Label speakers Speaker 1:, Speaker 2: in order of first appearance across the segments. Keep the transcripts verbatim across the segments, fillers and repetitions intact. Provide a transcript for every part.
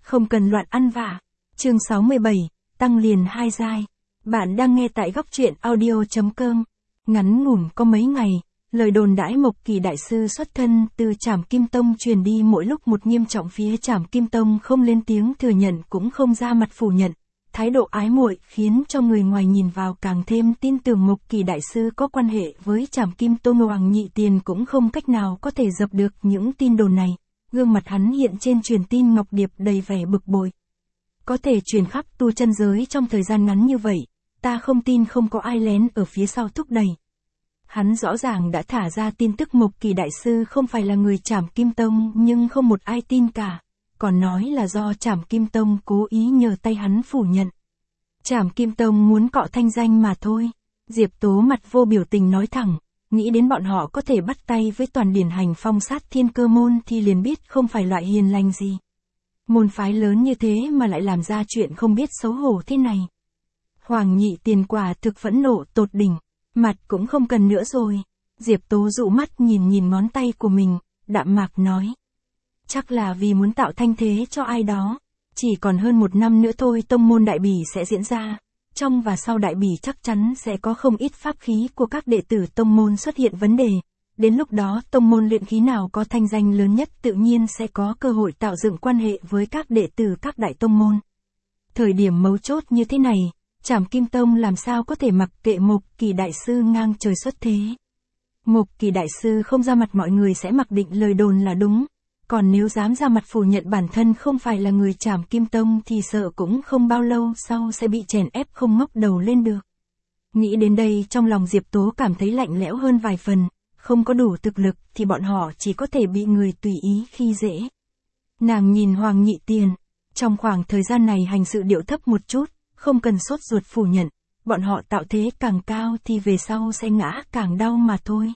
Speaker 1: Không cần loạn ăn vạ. Chương sáu mươi bảy, tăng liền hai giai. Bạn đang nghe tại góc truyện audio.com. Ngắn ngủn có mấy ngày, lời đồn đãi Mộc Kỳ đại sư xuất thân từ Trảm Kim Tông truyền đi mỗi lúc một nghiêm trọng, phía Trảm Kim Tông không lên tiếng thừa nhận cũng không ra mặt phủ nhận. Thái độ ái muội khiến cho người ngoài nhìn vào càng thêm tin tưởng Mộc Kỳ đại sư có quan hệ với Trảm Kim Tông. Hoàng Nhị Tiền cũng không cách nào có thể dập được những tin đồn này. Gương mặt hắn hiện trên truyền tin ngọc điệp đầy vẻ bực bội. Có thể truyền khắp tu chân giới trong thời gian ngắn như vậy, ta không tin không có ai lén ở phía sau thúc đẩy. Hắn rõ ràng đã thả ra tin tức Mộc Kỳ đại sư không phải là người Trảm Kim Tông, nhưng không một ai tin cả, còn nói là do Trảm Kim Tông cố ý nhờ tay hắn phủ nhận. Trảm Kim Tông muốn cọ thanh danh mà thôi. Diệp Tố mặt vô biểu tình nói thẳng, nghĩ đến bọn họ có thể bắt tay với toàn điển hành phong sát Thiên Cơ môn thì liền biết không phải loại hiền lành gì. Môn phái lớn như thế mà lại làm ra chuyện không biết xấu hổ thế này. Hoàng Nhị Tiền quả thực phẫn nộ tột đỉnh, mặt cũng không cần nữa rồi. Diệp Tố dụ mắt nhìn nhìn ngón tay của mình, đạm mạc nói. Chắc là vì muốn tạo thanh thế cho ai đó. Chỉ còn hơn một năm nữa thôi tông môn đại bỉ sẽ diễn ra. Trong và sau đại bỉ chắc chắn sẽ có không ít pháp khí của các đệ tử tông môn xuất hiện vấn đề. Đến lúc đó tông môn luyện khí nào có thanh danh lớn nhất tự nhiên sẽ có cơ hội tạo dựng quan hệ với các đệ tử các đại tông môn. Thời điểm mấu chốt như thế này, Trảm Kim Tông làm sao có thể mặc kệ Mộc Kỳ đại sư ngang trời xuất thế. Mộc Kỳ đại sư không ra mặt mọi người sẽ mặc định lời đồn là đúng. Còn nếu dám ra mặt phủ nhận bản thân không phải là người Trảm Kim Tông thì sợ cũng không bao lâu sau sẽ bị chèn ép không ngóc đầu lên được. Nghĩ đến đây trong lòng Diệp Tố cảm thấy lạnh lẽo hơn vài phần, không có đủ thực lực thì bọn họ chỉ có thể bị người tùy ý khi dễ. Nàng nhìn Hoàng Nhị Tiền, trong khoảng thời gian này hành sự điệu thấp một chút, không cần sốt ruột phủ nhận, bọn họ tạo thế càng cao thì về sau sẽ ngã càng đau mà thôi.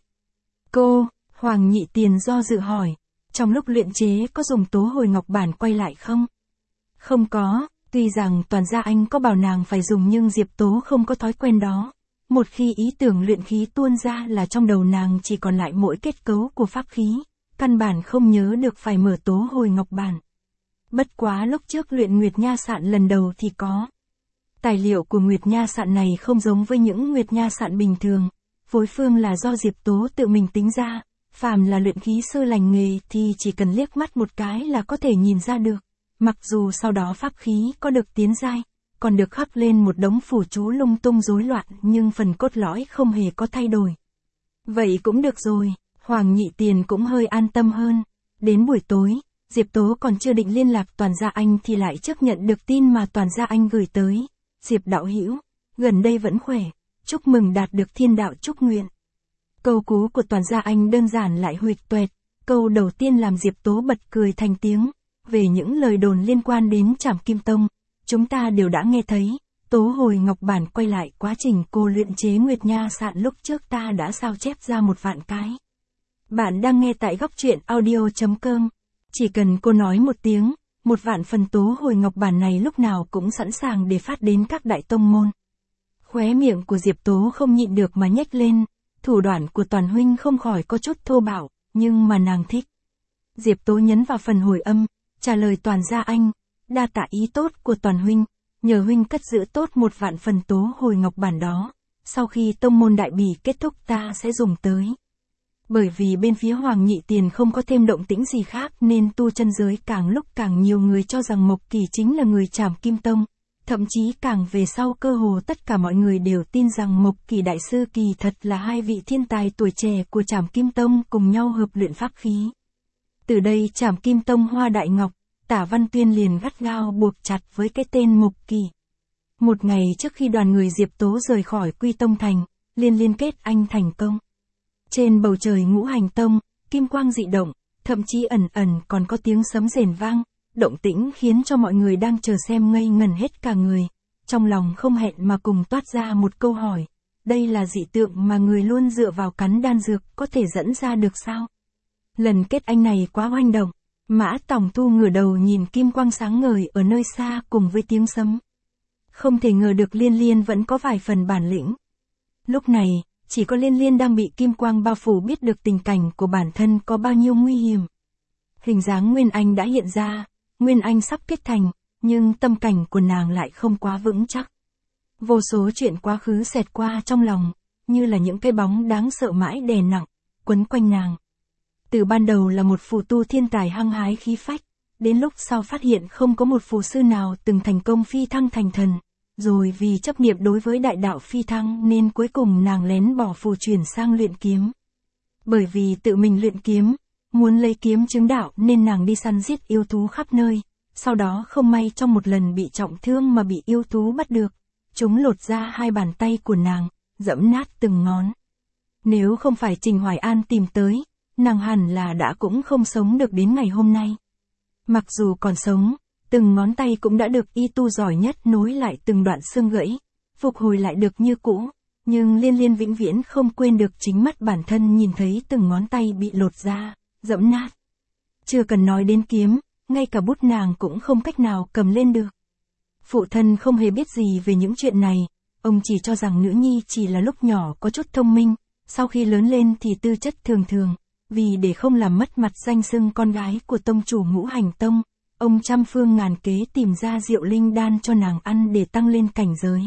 Speaker 1: Cô, Hoàng Nhị Tiền do dự hỏi. Trong lúc luyện chế có dùng tố hồi ngọc bản quay lại không? Không có, tuy rằng Toàn Gia Anh có bảo nàng phải dùng nhưng Diệp Tố không có thói quen đó. Một khi ý tưởng luyện khí tuôn ra là trong đầu nàng chỉ còn lại mỗi kết cấu của pháp khí, căn bản không nhớ được phải mở tố hồi ngọc bản. Bất quá lúc trước luyện Nguyệt Nha Sạn lần đầu thì có. Tài liệu của Nguyệt Nha Sạn này không giống với những Nguyệt Nha Sạn bình thường, phối phương là do Diệp Tố tự mình tính ra. Phàm là luyện khí sư lành nghề thì chỉ cần liếc mắt một cái là có thể nhìn ra được. Mặc dù sau đó pháp khí có được tiến giai, còn được khắc lên một đống phù chú lung tung rối loạn nhưng phần cốt lõi không hề có thay đổi. Vậy cũng được rồi, Hoàng Nhị Tiền cũng hơi an tâm hơn. Đến buổi tối, Diệp Tố còn chưa định liên lạc Toàn Gia Anh thì lại trước nhận được tin mà Toàn Gia Anh gửi tới. Diệp đạo hữu, gần đây vẫn khỏe, chúc mừng đạt được thiên đạo chúc nguyện. Câu cú của Toàn Gia Anh đơn giản lại huỵch toẹt, câu đầu tiên làm Diệp Tố bật cười thành tiếng, về những lời đồn liên quan đến Trảm Kim Tông, chúng ta đều đã nghe thấy, tố hồi ngọc bản quay lại quá trình cô luyện chế Nguyệt Nha Sạn lúc trước ta đã sao chép ra một vạn cái. Bạn đang nghe tại góc truyện audio.com, chỉ cần cô nói một tiếng, một vạn phần tố hồi ngọc bản này lúc nào cũng sẵn sàng để phát đến các đại tông môn. Khóe miệng của Diệp Tố không nhịn được mà nhếch lên. Thủ đoạn của Toàn huynh không khỏi có chút thô bạo, nhưng mà nàng thích. Diệp Tố nhấn vào phần hồi âm, trả lời Toàn Gia Anh, đa tạ ý tốt của Toàn huynh, nhờ huynh cất giữ tốt một vạn phần tố hồi ngọc bản đó, sau khi tông môn đại bỉ kết thúc ta sẽ dùng tới. Bởi vì bên phía Hoàng Nhị Tiền không có thêm động tĩnh gì khác nên tu chân giới càng lúc càng nhiều người cho rằng Mộc Kỳ chính là người Trảm Kim Tông. Thậm chí càng về sau cơ hồ tất cả mọi người đều tin rằng Mộc Kỳ đại sư kỳ thật là hai vị thiên tài tuổi trẻ của Trảm Kim Tông cùng nhau hợp luyện pháp khí. Từ đây Trảm Kim Tông Hoa Đại Ngọc, Tả Văn Tuyên liền gắt gao buộc chặt với cái tên Mộc Kỳ. Một ngày trước khi đoàn người Diệp Tố rời khỏi Quy Tông Thành, liên liên kết anh thành công. Trên bầu trời Ngũ Hành Tông, kim quang dị động, thậm chí ẩn ẩn còn có tiếng sấm rền vang. Động tĩnh khiến cho mọi người đang chờ xem ngây ngẩn hết cả người, trong lòng không hẹn mà cùng toát ra một câu hỏi, đây là dị tượng mà người luôn dựa vào cắn đan dược có thể dẫn ra được sao? Lần kết anh này quá hoành động, Mã Tòng Thu ngửa đầu nhìn kim quang sáng ngời ở nơi xa cùng với tiếng sấm. Không thể ngờ được Liên Liên vẫn có vài phần bản lĩnh. Lúc này, chỉ có Liên Liên đang bị kim quang bao phủ biết được tình cảnh của bản thân có bao nhiêu nguy hiểm. Hình dáng Nguyên Anh đã hiện ra. Nguyên Anh sắp kết thành, nhưng tâm cảnh của nàng lại không quá vững chắc. Vô số chuyện quá khứ xẹt qua trong lòng, như là những cái bóng đáng sợ mãi đè nặng, quấn quanh nàng. Từ ban đầu là một phù tu thiên tài hăng hái khí phách, đến lúc sau phát hiện không có một phù sư nào từng thành công phi thăng thành thần, rồi vì chấp niệm đối với đại đạo phi thăng nên cuối cùng nàng lén bỏ phù chuyển sang luyện kiếm. Bởi vì tự mình luyện kiếm, muốn lấy kiếm chứng đạo nên nàng đi săn giết yêu thú khắp nơi, sau đó không may trong một lần bị trọng thương mà bị yêu thú bắt được, chúng lột ra hai bàn tay của nàng, giẫm nát từng ngón. Nếu không phải Trình Hoài An tìm tới, nàng hẳn là đã cũng không sống được đến ngày hôm nay. Mặc dù còn sống, từng ngón tay cũng đã được y tu giỏi nhất nối lại từng đoạn xương gãy, phục hồi lại được như cũ, nhưng Liên Liên vĩnh viễn không quên được chính mắt bản thân nhìn thấy từng ngón tay bị lột ra, giẫm nát. Chưa cần nói đến kiếm, ngay cả bút nàng cũng không cách nào cầm lên được. Phụ thân không hề biết gì về những chuyện này, ông chỉ cho rằng nữ nhi chỉ là lúc nhỏ có chút thông minh, sau khi lớn lên thì tư chất thường thường, vì để không làm mất mặt danh xưng con gái của tông chủ Ngũ Hành Tông, ông trăm phương ngàn kế tìm ra rượu linh đan cho nàng ăn để tăng lên cảnh giới.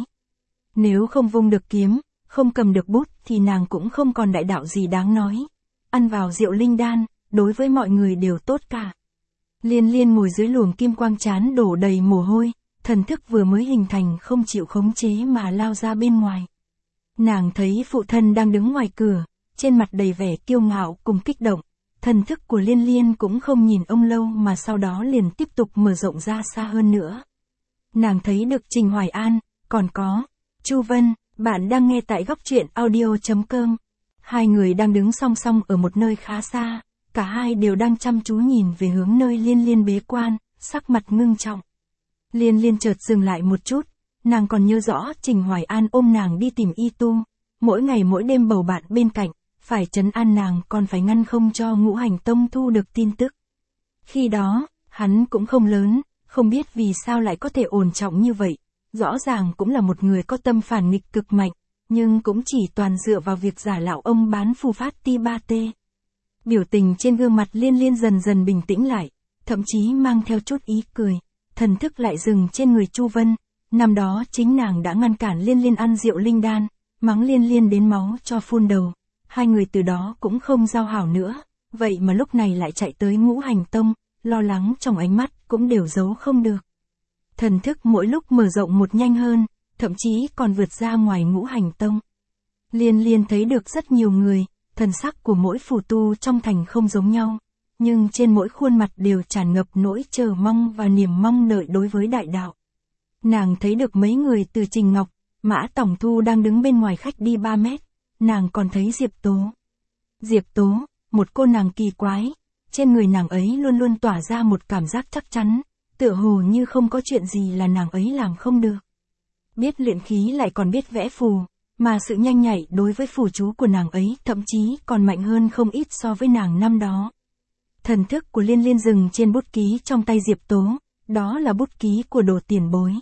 Speaker 1: Nếu không vung được kiếm, không cầm được bút thì nàng cũng không còn đại đạo gì đáng nói. Ăn vào rượu linh đan, đối với mọi người đều tốt cả. Liên Liên ngồi dưới luồng kim quang trán đổ đầy mồ hôi, thần thức vừa mới hình thành không chịu khống chế mà lao ra bên ngoài. Nàng thấy phụ thân đang đứng ngoài cửa, trên mặt đầy vẻ kiêu ngạo cùng kích động, thần thức của Liên Liên cũng không nhìn ông lâu mà sau đó liền tiếp tục mở rộng ra xa hơn nữa. Nàng thấy được Trình Hoài An, còn có Chu Vân, bạn đang nghe tại góc truyện audio chấm com. Hai người đang đứng song song ở một nơi khá xa, cả hai đều đang chăm chú nhìn về hướng nơi Liên Liên bế quan, sắc mặt ngưng trọng. Liên Liên chợt dừng lại một chút, nàng còn nhớ rõ Trình Hoài An ôm nàng đi tìm y tu, mỗi ngày mỗi đêm bầu bạn bên cạnh, phải trấn an nàng còn phải ngăn không cho Ngũ Hành Tông thu được tin tức. Khi đó, hắn cũng không lớn, không biết vì sao lại có thể ổn trọng như vậy, rõ ràng cũng là một người có tâm phản nghịch cực mạnh, nhưng cũng chỉ toàn dựa vào việc giả lão ông bán phù phát ti ba tê. Biểu tình trên gương mặt Liên Liên dần dần bình tĩnh lại, thậm chí mang theo chút ý cười, thần thức lại dừng trên người Chu Vân, năm đó chính nàng đã ngăn cản Liên Liên ăn rượu linh đan, mắng Liên Liên đến máu cho phun đầu, hai người từ đó cũng không giao hảo nữa, vậy mà lúc này lại chạy tới Ngũ Hành Tông, lo lắng trong ánh mắt cũng đều giấu không được. Thần thức mỗi lúc mở rộng một nhanh hơn, thậm chí còn vượt ra ngoài Ngũ Hành Tông. Liên Liên thấy được rất nhiều người, thần sắc của mỗi phù tu trong thành không giống nhau, nhưng trên mỗi khuôn mặt đều tràn ngập nỗi chờ mong và niềm mong đợi đối với đại đạo. Nàng thấy được mấy người từ Trình Ngọc, Mã Tổng Thu đang đứng bên ngoài khách đi ba mét, nàng còn thấy Diệp Tố. Diệp Tố, một cô nàng kỳ quái, trên người nàng ấy luôn luôn tỏa ra một cảm giác chắc chắn, tựa hồ như không có chuyện gì là nàng ấy làm không được. Biết luyện khí lại còn biết vẽ phù, mà sự nhanh nhạy đối với phù chú của nàng ấy thậm chí còn mạnh hơn không ít so với nàng năm đó. Thần thức của Liên Liên dừng trên bút ký trong tay Diệp Tố, đó là bút ký của Đồ Tiền Bối.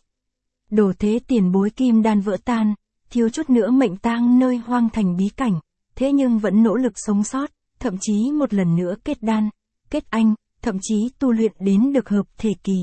Speaker 1: Đồ thế tiền bối kim đan vỡ tan, thiếu chút nữa mệnh tang nơi hoang thành bí cảnh, thế nhưng vẫn nỗ lực sống sót, thậm chí một lần nữa kết đan, kết anh, thậm chí tu luyện đến được hợp thể kỳ.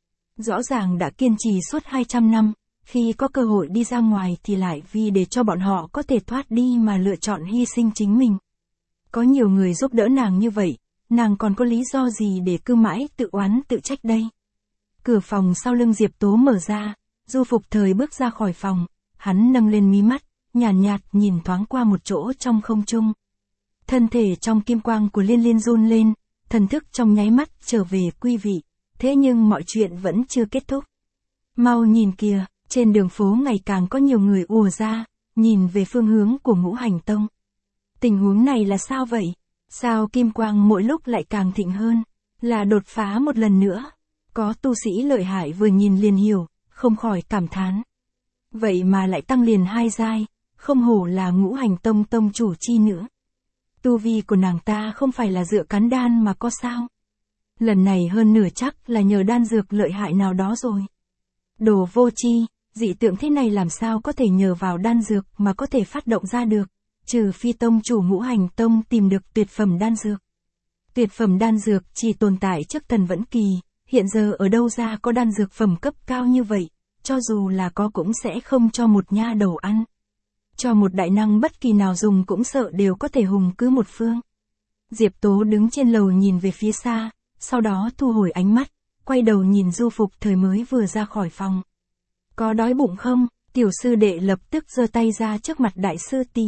Speaker 1: Rõ ràng đã kiên trì suốt hai trăm năm, khi có cơ hội đi ra ngoài thì lại vì để cho bọn họ có thể thoát đi mà lựa chọn hy sinh chính mình. Có nhiều người giúp đỡ nàng như vậy, nàng còn có lý do gì để cứ mãi tự oán tự trách đây? Cửa phòng sau lưng Diệp Tố mở ra, Du Phục Thời bước ra khỏi phòng, hắn nâng lên mí mắt, nhàn nhạt, nhạt nhìn thoáng qua một chỗ trong không trung. Thân thể trong kim quang của Liên Liên run lên, thần thức trong nháy mắt trở về quy vị, thế nhưng mọi chuyện vẫn chưa kết thúc. Mau nhìn kìa, trên đường phố ngày càng có nhiều người ùa ra, nhìn về phương hướng của Ngũ Hành Tông. Tình huống này là sao vậy? Sao kim quang mỗi lúc lại càng thịnh hơn? Là đột phá một lần nữa? Có tu sĩ lợi hại vừa nhìn liền hiểu, không khỏi cảm thán. Vậy mà lại tăng liền hai giai, không hổ là Ngũ Hành Tông tông chủ chi nữa. Tu vi của nàng ta không phải là dựa cắn đan mà có sao? Lần này hơn nửa chắc là nhờ đan dược lợi hại nào đó rồi. Đồ vô chi, dị tượng thế này làm sao có thể nhờ vào đan dược mà có thể phát động ra được, trừ phi tông chủ Ngũ Hành Tông tìm được tuyệt phẩm đan dược. Tuyệt phẩm đan dược chỉ tồn tại trước Thần Vẫn Kỳ, hiện giờ ở đâu ra có đan dược phẩm cấp cao như vậy, cho dù là có cũng sẽ không cho một nha đầu ăn. Cho một đại năng bất kỳ nào dùng cũng sợ đều có thể hùng cứ một phương. Diệp Tố đứng trên lầu nhìn về phía xa, sau đó thu hồi ánh mắt, quay đầu nhìn Du Phục Thời mới vừa ra khỏi phòng. Có đói bụng không? Tiểu sư đệ lập tức giơ tay ra trước mặt đại sư tỷ.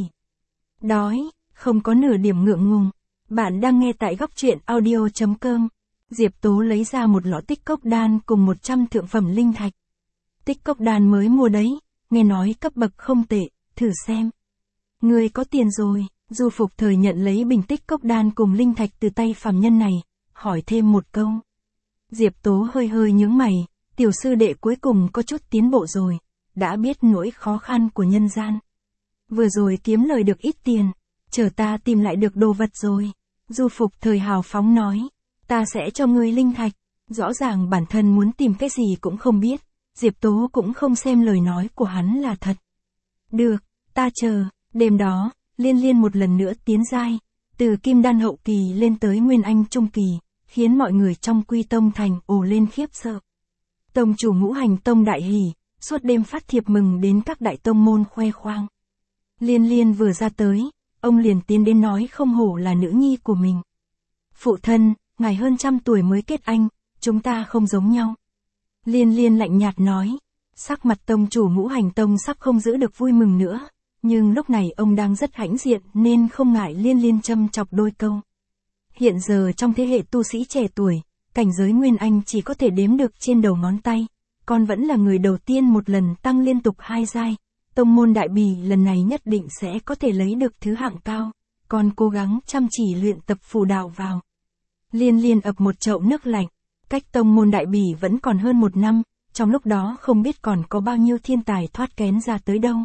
Speaker 1: Đói, không có nửa điểm ngượng ngùng. Bạn đang nghe tại góc truyện audio chấm com. Diệp Tố lấy ra một lọ tích cốc đan cùng một trăm thượng phẩm linh thạch. Tích cốc đan mới mua đấy, nghe nói cấp bậc không tệ, thử xem. Người có tiền rồi. Du Phục Thời nhận lấy bình tích cốc đan cùng linh thạch từ tay phàm nhân này, hỏi thêm một câu. Diệp Tố hơi hơi nhướng mày, tiểu sư đệ cuối cùng có chút tiến bộ rồi, đã biết nỗi khó khăn của nhân gian. Vừa rồi kiếm lời được ít tiền, chờ ta tìm lại được đồ vật rồi. Du Phục Thời hào phóng nói, ta sẽ cho ngươi linh thạch. Rõ ràng bản thân muốn tìm cái gì cũng không biết, Diệp Tố cũng không xem lời nói của hắn là thật. Được, ta chờ. Đêm đó, Liên Liên một lần nữa tiến giai, từ kim đan hậu kỳ lên tới nguyên anh trung kỳ, khiến mọi người trong Quy Tông thành ồ lên khiếp sợ. Tông chủ Ngũ Hành Tông đại hỉ, suốt đêm phát thiệp mừng đến các đại tông môn khoe khoang. Liên Liên vừa ra tới, ông liền tiến đến nói không hổ là nữ nhi của mình. Phụ thân, ngài hơn trăm tuổi mới kết anh, chúng ta không giống nhau. Liên Liên lạnh nhạt nói, sắc mặt tông chủ Ngũ Hành Tông sắp không giữ được vui mừng nữa, nhưng lúc này ông đang rất hãnh diện nên không ngại Liên Liên châm chọc đôi câu. Hiện giờ trong thế hệ tu sĩ trẻ tuổi, cảnh giới Nguyên Anh chỉ có thể đếm được trên đầu ngón tay, con vẫn là người đầu tiên một lần tăng liên tục hai giai, tông môn Đại Bỉ lần này nhất định sẽ có thể lấy được thứ hạng cao, con cố gắng chăm chỉ luyện tập phù đạo vào. Liên Liên ập một chậu nước lạnh, cách tông môn Đại Bỉ vẫn còn hơn một năm, trong lúc đó không biết còn có bao nhiêu thiên tài thoát kén ra tới đâu.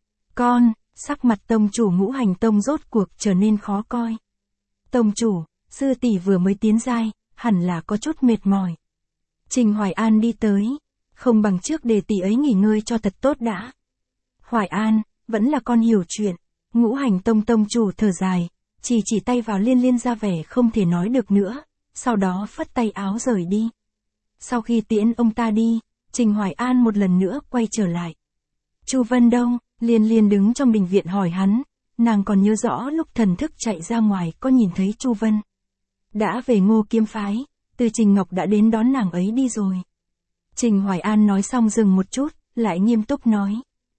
Speaker 1: Con, sắc mặt tông chủ Ngũ Hành Tông rốt cuộc trở nên khó coi. Tông chủ, sư tỷ vừa mới tiến giai, hẳn là có chút mệt mỏi. Trình Hoài An đi tới, không bằng trước để tỷ ấy nghỉ ngơi cho thật tốt đã. Hoài An, vẫn là con hiểu chuyện. Ngũ Hành Tông tông chủ thở dài, chỉ chỉ tay vào Liên Liên ra vẻ không thể nói được nữa, sau đó phất tay áo rời đi. Sau khi tiễn ông ta đi, Trình Hoài An một lần nữa quay trở lại. Chu Vân đâu? Liên Liên đứng trong đình viện hỏi hắn, nàng còn nhớ rõ lúc thần thức chạy ra ngoài có nhìn thấy Chu Vân. Đã về Ngô Kiếm phái, từ Trình Ngọc đã đến đón nàng ấy đi rồi. Trình Hoài An nói xong dừng một chút, lại nghiêm túc nói.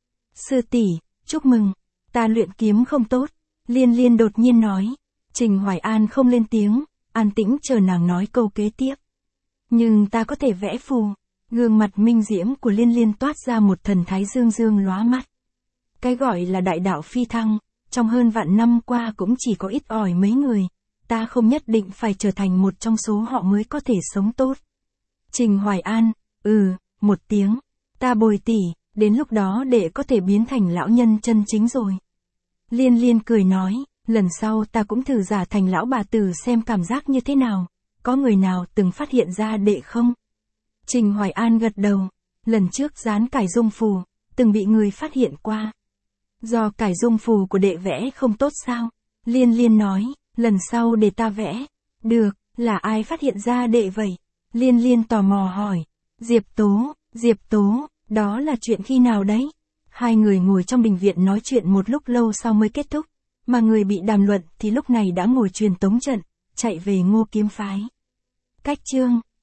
Speaker 1: Sư tỷ, chúc mừng, ta luyện kiếm không tốt. Liên Liên đột nhiên nói. Trình Hoài An không lên tiếng, an tĩnh chờ nàng nói câu kế tiếp. Nhưng ta có thể vẽ phù. Gương mặt minh diễm của Liên Liên toát ra một thần thái dương dương lóa mắt. Cái gọi là đại đạo phi thăng, trong hơn vạn năm qua cũng chỉ có ít ỏi mấy người, ta không nhất định phải trở thành một trong số họ mới có thể sống tốt. Trình Hoài An, ừ, một tiếng, ta bồi tỷ, đến lúc đó để có thể biến thành lão nhân chân chính rồi. Liên Liên cười nói, lần sau ta cũng thử giả thành lão bà tử xem cảm giác như thế nào, có người nào từng phát hiện ra đệ không? Trình Hoài An gật đầu, lần trước dán cải dung phù, từng bị người phát hiện qua. Do cải dung phù của đệ vẽ không tốt sao? Liên Liên nói, lần sau để ta vẽ. Được, là ai phát hiện ra đệ vậy? Liên Liên tò mò hỏi. Diệp Tố, Diệp Tố, đó là chuyện khi nào đấy? Hai người ngồi trong đình viện nói chuyện một lúc lâu sau mới kết thúc, mà người bị đàm luận thì lúc này đã ngồi truyền tống trận, chạy về Ngô Kiếm phái. Cách chương